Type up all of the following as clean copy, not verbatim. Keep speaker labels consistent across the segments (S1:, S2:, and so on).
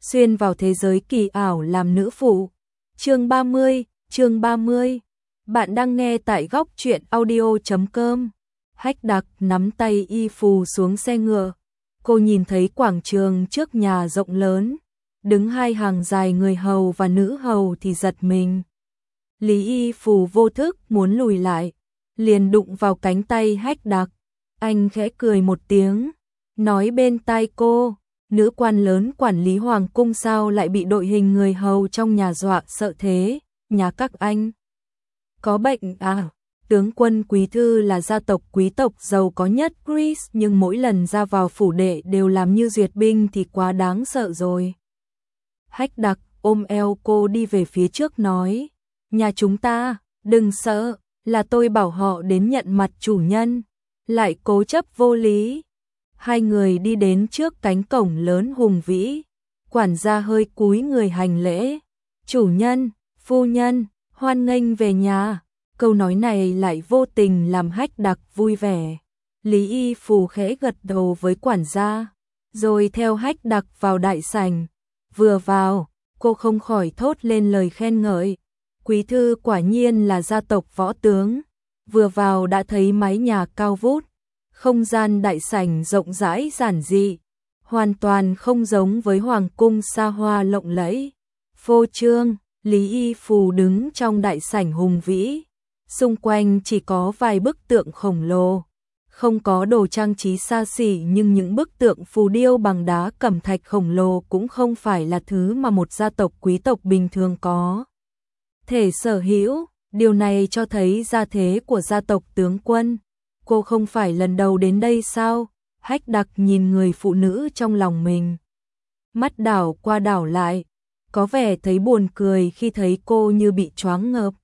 S1: xuyên vào thế giới kỳ ảo làm nữ phụ. Chương 30. Bạn đang nghe tại góc truyện audio.com. Hách Đặc nắm tay Y Phù xuống xe ngựa. Cô nhìn thấy quảng trường trước nhà rộng lớn, đứng hai hàng dài người hầu và nữ hầu thì giật mình. Lý Y Phù vô thức muốn lùi lại, liền đụng vào cánh tay Hách Đặc. Anh khẽ cười một tiếng, nói bên tai cô, nữ quan lớn quản lý hoàng cung sao lại bị đội hình người hầu trong nhà dọa sợ thế, nhà các anh có bệnh à? Tướng quân Quý Thư là gia tộc quý tộc giàu có nhất Greece, nhưng mỗi lần ra vào phủ đệ đều làm như duyệt binh thì quá đáng sợ rồi. Hách Đặc ôm eo cô đi về phía trước nói, nhà chúng ta, đừng sợ, là tôi bảo họ đến nhận mặt chủ nhân, lại cố chấp vô lý. Hai người đi đến trước cánh cổng lớn hùng vĩ, quản gia hơi cúi người hành lễ, chủ nhân, phu nhân, hoan nghênh về nhà. Câu nói này lại vô tình làm Hách Đặc vui vẻ. Lý Y Phù khẽ gật đầu với quản gia, rồi theo Hách Đặc vào đại sảnh. Vừa vào, cô không khỏi thốt lên lời khen ngợi. Quý Thư quả nhiên là gia tộc võ tướng. Vừa vào đã thấy mái nhà cao vút, không gian đại sảnh rộng rãi giản dị, hoàn toàn không giống với hoàng cung xa hoa lộng lẫy, phô trương. Lý Y Phù đứng trong đại sảnh hùng vĩ, xung quanh chỉ có vài bức tượng khổng lồ, không có đồ trang trí xa xỉ, nhưng những bức tượng phù điêu bằng đá cẩm thạch khổng lồ cũng không phải là thứ mà một gia tộc quý tộc bình thường có thể sở hữu. Điều này cho thấy gia thế của gia tộc tướng quân. Cô không phải lần đầu đến đây sao? Hách Đặc nhìn người phụ nữ trong lòng mình, mắt đảo qua đảo lại, có vẻ thấy buồn cười khi thấy cô như bị choáng ngợp.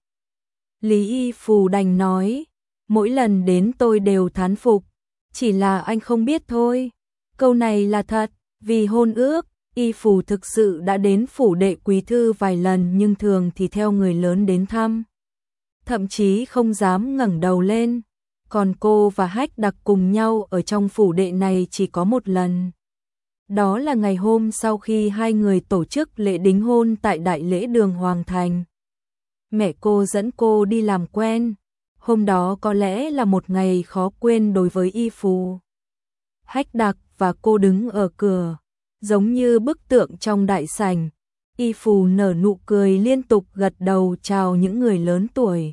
S1: Lý Y Phù đành nói, mỗi lần đến tôi đều thán phục, chỉ là anh không biết thôi. Câu này là thật, vì hôn ước, Y Phù thực sự đã đến phủ đệ Quý Thư vài lần, nhưng thường thì theo người lớn đến thăm, thậm chí không dám ngẩng đầu lên. Còn cô và Hách Đặc cùng nhau ở trong phủ đệ này chỉ có một lần. Đó là ngày hôm sau khi hai người tổ chức lễ đính hôn tại Đại lễ đường Hoàng Thành. Mẹ cô dẫn cô đi làm quen. Hôm đó có lẽ là một ngày khó quên đối với Y Phù. Hách Đặc và cô đứng ở cửa, giống như bức tượng trong đại sảnh. Y Phù nở nụ cười liên tục gật đầu chào những người lớn tuổi.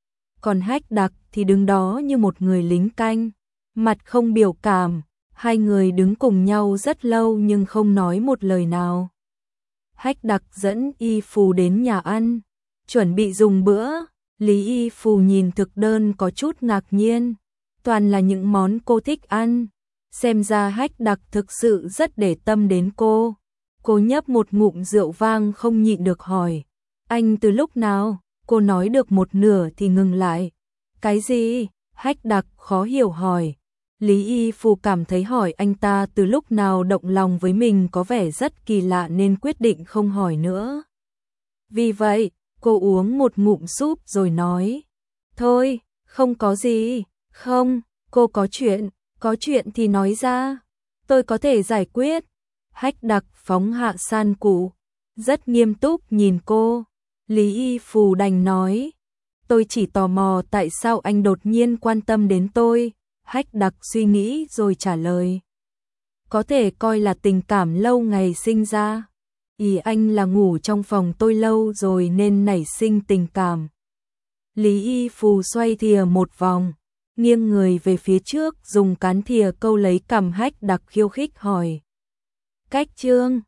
S1: Còn Hách Đặc thì đứng đó như một người lính canh, mặt không biểu cảm. Hai người đứng cùng nhau rất lâu nhưng không nói một lời nào. Hách Đặc dẫn Y Phù đến nhà ăn, chuẩn bị dùng bữa. Lý Y Phù nhìn thực đơn có chút ngạc nhiên, toàn là những món cô thích ăn. Xem ra Hách Đặc thực sự rất để tâm đến cô. Cô nhấp một ngụm rượu vang không nhịn được hỏi, anh từ lúc nào? Cô nói được một nửa thì ngừng lại. Cái gì? Hách Đặc khó hiểu hỏi. Lý Y Phù cảm thấy hỏi anh ta từ lúc nào động lòng với mình có vẻ rất kỳ lạ nên quyết định không hỏi nữa. Vì vậy, cô uống một ngụm súp rồi nói, thôi, không có gì. Không, cô có chuyện thì nói ra, tôi có thể giải quyết. Hách Đặc phóng hạ san cụ, rất nghiêm túc nhìn cô. Lý Y Phù đành nói, tôi chỉ tò mò tại sao anh đột nhiên quan tâm đến tôi. Hách Đặc suy nghĩ rồi trả lời, có thể coi là tình cảm lâu ngày sinh ra. Ý anh là ngủ trong phòng tôi lâu rồi nên nảy sinh tình cảm. Lý Y Phù xoay thìa một vòng, nghiêng người về phía trước, dùng cán thìa câu lấy cằm Hách Đặc khiêu khích hỏi, cách chương